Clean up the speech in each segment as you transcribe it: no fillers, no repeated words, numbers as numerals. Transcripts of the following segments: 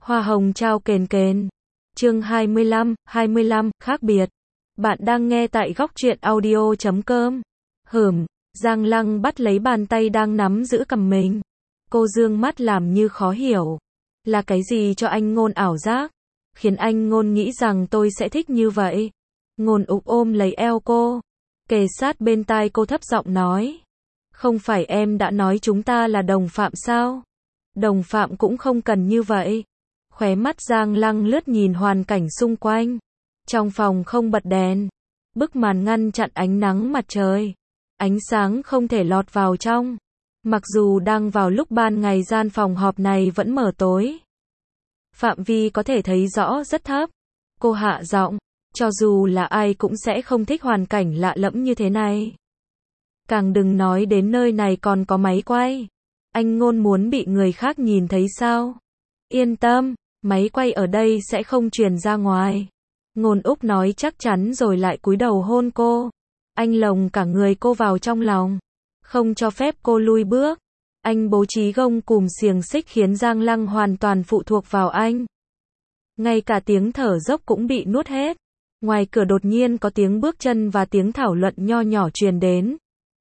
Hoa hồng trao kền kền. Chương 25, khác biệt. Bạn đang nghe tại góc truyện audio.com. Giang Lăng bắt lấy bàn tay đang nắm giữ cầm mình. Cô dương mắt làm như khó hiểu. Là cái gì cho anh Ngôn ảo giác, khiến anh Ngôn nghĩ rằng tôi sẽ thích như vậy? Ngôn Úc ôm lấy eo cô, kề sát bên tai cô thấp giọng nói. Không phải em đã nói chúng ta là đồng phạm sao? Đồng phạm cũng không cần như vậy. Khóe mắt Giang Lăng lướt nhìn hoàn cảnh xung quanh. Trong phòng không bật đèn. Bức màn ngăn chặn ánh nắng mặt trời. Ánh sáng không thể lọt vào trong. Mặc dù đang vào lúc ban ngày, gian phòng họp này vẫn mờ tối. Phạm vi có thể thấy rõ rất thấp. Cô hạ giọng, cho dù là ai cũng sẽ không thích hoàn cảnh lạ lẫm như thế này. Càng đừng nói đến nơi này còn có máy quay. Anh Ngôn muốn bị người khác nhìn thấy sao? Yên tâm, máy quay ở đây sẽ không truyền ra ngoài. Ngôn Úc nói chắc chắn rồi lại cúi đầu hôn cô. Anh lồng cả người cô vào trong lòng, không cho phép cô lui bước. Anh bố trí gông cùm xiềng xích khiến Giang Lăng hoàn toàn phụ thuộc vào anh. Ngay cả tiếng thở dốc cũng bị nuốt hết. Ngoài cửa đột nhiên có tiếng bước chân và tiếng thảo luận nho nhỏ truyền đến.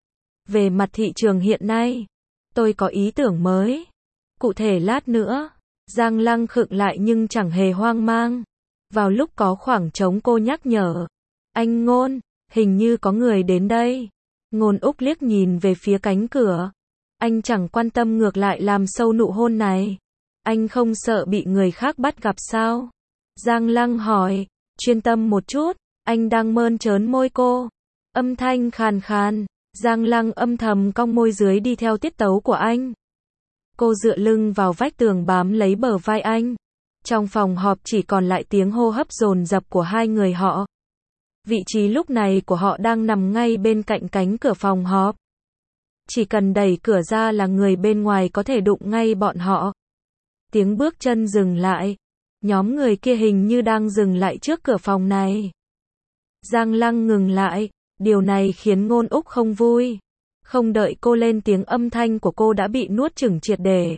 Về mặt thị trường hiện nay, tôi có ý tưởng mới. Cụ thể lát nữa. Giang Lăng khựng lại nhưng chẳng hề hoang mang. Vào lúc có khoảng trống cô nhắc nhở. Anh Ngôn, hình như có người đến đây. Ngôn Úc liếc nhìn về phía cánh cửa. Anh chẳng quan tâm, ngược lại làm sâu nụ hôn này. Anh không sợ bị người khác bắt gặp sao? Giang Lăng hỏi. Chuyên tâm một chút. Anh đang mơn trớn môi cô. Âm thanh khàn khàn. Giang Lăng âm thầm cong môi dưới đi theo tiết tấu của anh. Cô dựa lưng vào vách tường bám lấy bờ vai anh. Trong phòng họp chỉ còn lại tiếng hô hấp dồn dập của hai người họ. Vị trí lúc này của họ đang nằm ngay bên cạnh cánh cửa phòng họp. Chỉ cần đẩy cửa ra là người bên ngoài có thể đụng ngay bọn họ. Tiếng bước chân dừng lại. Nhóm người kia hình như đang dừng lại trước cửa phòng này. Giang Lăng ngừng lại. Điều này khiến Ngôn Úc không vui. Không đợi cô lên tiếng, âm thanh của cô đã bị nuốt chửng triệt để.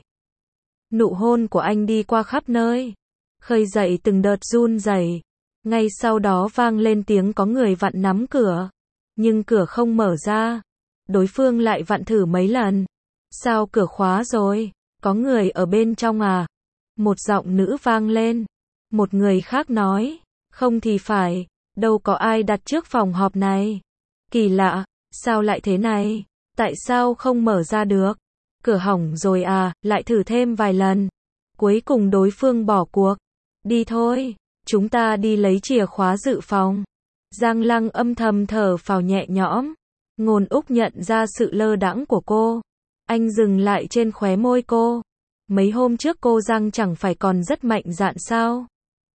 Nụ hôn của anh đi qua khắp nơi, khơi dậy từng đợt run rẩy. Ngay sau đó vang lên tiếng có người vặn nắm cửa. Nhưng cửa không mở ra. Đối phương lại vặn thử mấy lần. Sao cửa khóa rồi? Có người ở bên trong à? Một giọng nữ vang lên. Một người khác nói. Không thì phải. Đâu có ai đặt trước phòng họp này. Kỳ lạ. Sao lại thế này? Tại sao không mở ra được? Cửa hỏng rồi à? Lại thử thêm vài lần. Cuối cùng đối phương bỏ cuộc. Đi thôi. Chúng ta đi lấy chìa khóa dự phòng. Giang Lăng âm thầm thở phào nhẹ nhõm. Ngôn Úc nhận ra sự lơ đãng của cô. Anh dừng lại trên khóe môi cô. Mấy hôm trước cô Giang chẳng phải còn rất mạnh dạn sao?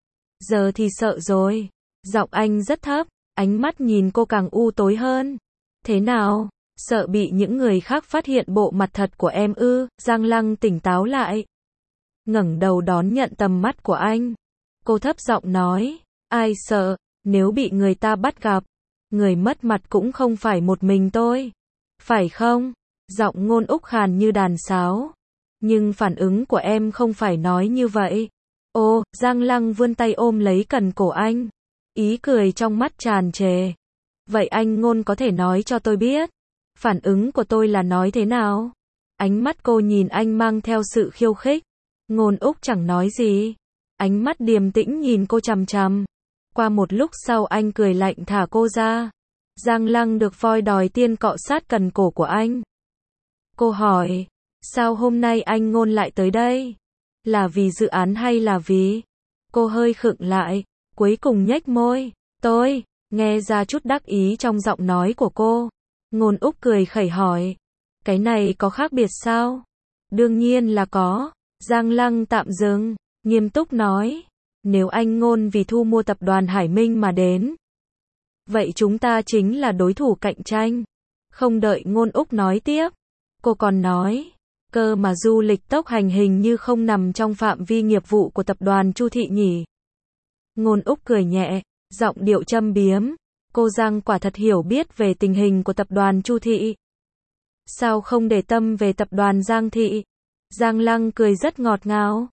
Giờ thì sợ rồi. Giọng anh rất thấp. Ánh mắt nhìn cô càng u tối hơn. Thế nào? Sợ bị những người khác phát hiện bộ mặt thật của em ư? Giang Lăng tỉnh táo lại. Ngẩng đầu đón nhận tầm mắt của anh. Cô thấp giọng nói. Ai sợ, nếu bị người ta bắt gặp. Người mất mặt cũng không phải một mình tôi. Phải không? Giọng Ngôn Úc khàn như đàn sáo. Nhưng phản ứng của em không phải nói như vậy. Ô, Giang Lăng vươn tay ôm lấy cần cổ anh. Ý cười trong mắt tràn trề. Vậy anh Ngôn có thể nói cho tôi biết. Phản ứng của tôi là nói thế nào? Ánh mắt cô nhìn anh mang theo sự khiêu khích. Ngôn Úc chẳng nói gì. Ánh mắt điềm tĩnh nhìn cô chằm chằm. Qua một lúc sau anh cười lạnh thả cô ra. Giang Lăng được voi đòi tiên cọ sát cần cổ của anh. Cô hỏi. Sao hôm nay anh Ngôn lại tới đây? Là vì dự án hay là vì? Cô hơi khựng lại. Cuối cùng nhếch môi. Tôi, nghe ra chút đắc ý trong giọng nói của cô. Ngôn Úc cười khẩy hỏi. Cái này có khác biệt sao? Đương nhiên là có. Giang Lăng tạm dừng, nghiêm túc nói. Nếu anh Ngôn vì thu mua tập đoàn Hải Minh mà đến, vậy chúng ta chính là đối thủ cạnh tranh. Không đợi Ngôn Úc nói tiếp, cô còn nói. Cơ mà du lịch tốc hành hình như không nằm trong phạm vi nghiệp vụ của tập đoàn Chu Thị nhỉ? Ngôn Úc cười nhẹ, giọng điệu châm biếm. Cô Giang quả thật hiểu biết về tình hình của tập đoàn Chu Thị. Sao không để tâm về tập đoàn Giang Thị? Giang Lăng cười rất ngọt ngào.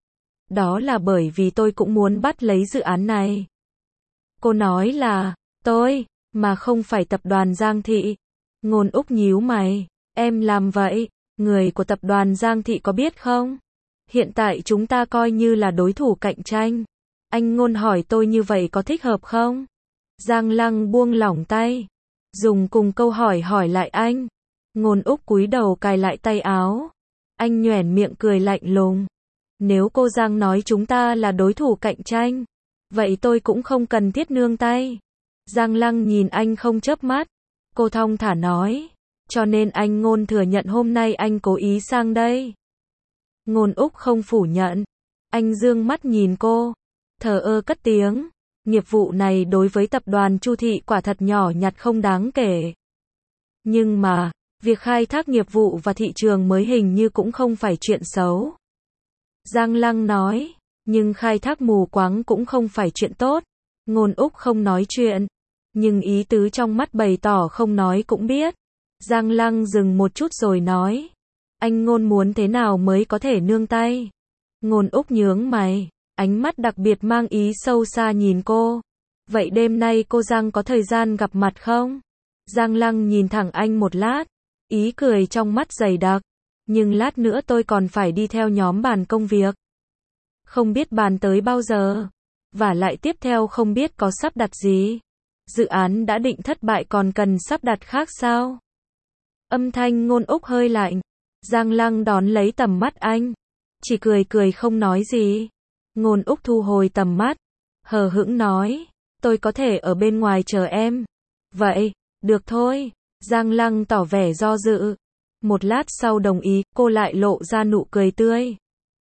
Đó là bởi vì tôi cũng muốn bắt lấy dự án này. Cô nói là, tôi, mà không phải tập đoàn Giang Thị. Ngôn Úc nhíu mày, em làm vậy, người của tập đoàn Giang Thị có biết không? Hiện tại chúng ta coi như là đối thủ cạnh tranh. Anh Ngôn hỏi tôi như vậy có thích hợp không? Giang Lăng buông lỏng tay, dùng cùng câu hỏi hỏi lại anh. Ngôn Úc cúi đầu cài lại tay áo. Anh nhoẻn miệng cười lạnh lùng. Nếu cô Giang nói chúng ta là đối thủ cạnh tranh, vậy tôi cũng không cần thiết nương tay. Giang Lăng nhìn anh không chớp mắt. Cô thong thả nói. Cho nên anh Ngôn thừa nhận hôm nay anh cố ý sang đây. Ngôn Úc không phủ nhận. Anh dương mắt nhìn cô. Thờ ơ cất tiếng. Nghiệp vụ này đối với tập đoàn Chu Thị quả thật nhỏ nhặt không đáng kể. Nhưng mà, việc khai thác nghiệp vụ và thị trường mới hình như cũng không phải chuyện xấu. Giang Lăng nói. Nhưng khai thác mù quáng cũng không phải chuyện tốt. Ngôn Úc không nói chuyện. Nhưng ý tứ trong mắt bày tỏ không nói cũng biết. Giang Lăng dừng một chút rồi nói. Anh Ngôn muốn thế nào mới có thể nương tay? Ngôn Úc nhướng mày. Ánh mắt đặc biệt mang ý sâu xa nhìn cô. Vậy đêm nay cô Giang có thời gian gặp mặt không? Giang Lăng nhìn thẳng anh một lát. Ý cười trong mắt dày đặc. Nhưng lát nữa tôi còn phải đi theo nhóm bàn công việc. Không biết bàn tới bao giờ. Và lại tiếp theo không biết có sắp đặt gì. Dự án đã định thất bại còn cần sắp đặt khác sao? Âm thanh Ngôn Úc hơi lạnh. Giang Lăng đón lấy tầm mắt anh. Chỉ cười cười không nói gì. Ngôn Úc thu hồi tầm mắt. Hờ hững nói. Tôi có thể ở bên ngoài chờ em. Vậy, được thôi. Giang Lăng tỏ vẻ do dự. Một lát sau đồng ý, cô lại lộ ra nụ cười tươi.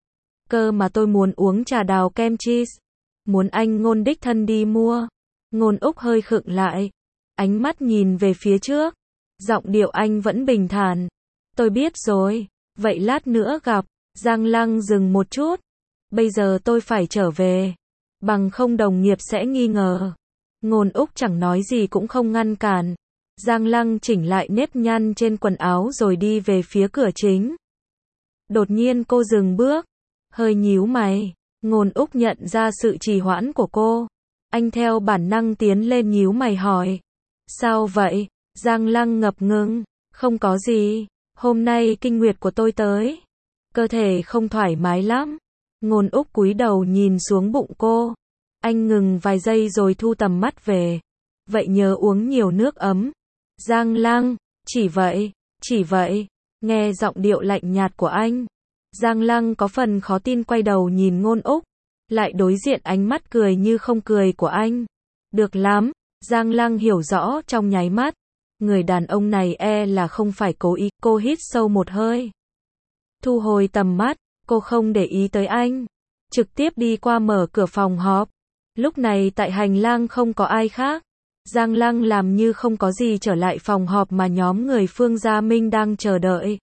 Cơ mà tôi muốn uống trà đào kem cheese. Muốn anh Ngôn đích thân đi mua. Ngôn Úc hơi khựng lại. Ánh mắt nhìn về phía trước. Giọng điệu anh vẫn bình thản. Tôi biết rồi. Vậy lát nữa gặp. Giang Lăng dừng một chút. Bây giờ tôi phải trở về. Bằng không đồng nghiệp sẽ nghi ngờ. Ngôn Úc chẳng nói gì cũng không ngăn cản. Giang Lăng chỉnh lại nếp nhăn trên quần áo rồi đi về phía cửa chính. Đột nhiên cô dừng bước. Hơi nhíu mày. Ngôn Úc nhận ra sự trì hoãn của cô. Anh theo bản năng tiến lên nhíu mày hỏi. Sao vậy? Giang Lăng ngập ngừng. Không có gì. Hôm nay kinh nguyệt của tôi tới. Cơ thể không thoải mái lắm. Ngôn Úc cúi đầu nhìn xuống bụng cô. Anh ngừng vài giây rồi thu tầm mắt về. Vậy nhớ uống nhiều nước ấm. Giang Lăng, chỉ vậy. Nghe giọng điệu lạnh nhạt của anh. Giang Lăng có phần khó tin quay đầu nhìn Ngôn Úc. Lại đối diện ánh mắt cười như không cười của anh. Được lắm. Giang Lăng hiểu rõ trong nháy mắt. Người đàn ông này là không phải cố ý. Cô hít sâu một hơi. Thu hồi tầm mắt. Cô không để ý tới anh. Trực tiếp đi qua mở cửa phòng họp. Lúc này tại hành lang không có ai khác. Giang Lăng làm như không có gì trở lại phòng họp mà nhóm người Phương Gia Minh đang chờ đợi.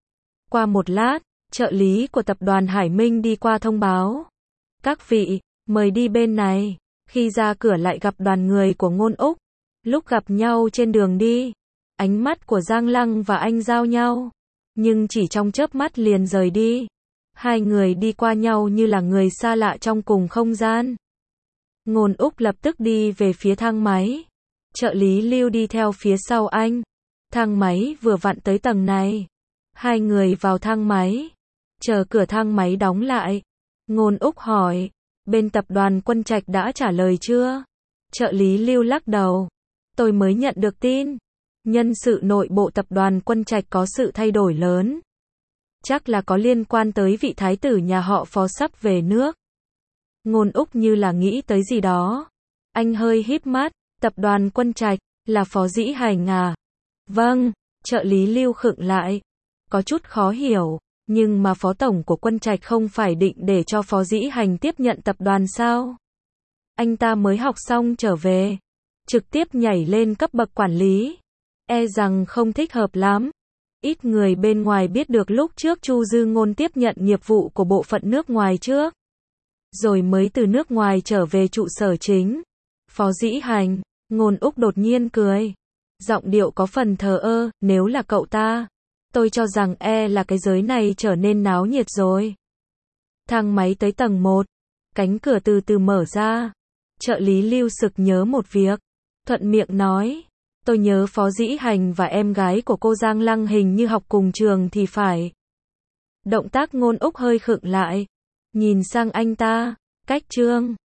Qua một lát, trợ lý của tập đoàn Hải Minh đi qua thông báo. Các vị, mời đi bên này. Khi ra cửa lại gặp đoàn người của Ngôn Úc. Lúc gặp nhau trên đường đi, ánh mắt của Giang Lăng và anh giao nhau. Nhưng chỉ trong chớp mắt liền rời đi. Hai người đi qua nhau như là người xa lạ trong cùng không gian. Ngôn Úc lập tức đi về phía thang máy. Trợ lý Lưu đi theo phía sau anh. Thang máy vừa vặn tới tầng này. Hai người vào thang máy. Chờ cửa thang máy đóng lại. Ngôn Úc hỏi. Bên tập đoàn Quân Trạch đã trả lời chưa? Trợ lý Lưu lắc đầu. Tôi mới nhận được tin. Nhân sự nội bộ tập đoàn Quân Trạch có sự thay đổi lớn. Chắc là có liên quan tới vị thái tử nhà họ Phó sắp về nước. Ngôn Úc như là nghĩ tới gì đó. Anh hơi híp mắt. Tập đoàn Quân Trạch, là Phó Dĩ Hành à? Vâng, trợ lý Lưu khựng lại. Có chút khó hiểu, nhưng mà Phó Tổng của Quân Trạch không phải định để cho Phó Dĩ Hành tiếp nhận tập đoàn sao? Anh ta mới học xong trở về. Trực tiếp nhảy lên cấp bậc quản lý. Rằng không thích hợp lắm. Ít người bên ngoài biết được lúc trước Chu Dư Ngôn tiếp nhận nghiệp vụ của bộ phận nước ngoài trước. Rồi mới từ nước ngoài trở về trụ sở chính. Phó Dĩ Hành. Ngôn Úc đột nhiên cười. Giọng điệu có phần thờ ơ, nếu là cậu ta. Tôi cho rằng là cái giới này trở nên náo nhiệt rồi. Thang máy tới tầng 1. Cánh cửa từ từ mở ra. Trợ lý Lưu sực nhớ một việc. Thuận miệng nói. Tôi nhớ Phó Dĩ Hành và em gái của cô Giang Lăng hình như học cùng trường thì phải. Động tác Ngôn Úc hơi khựng lại. Nhìn sang anh ta. Cách Trương.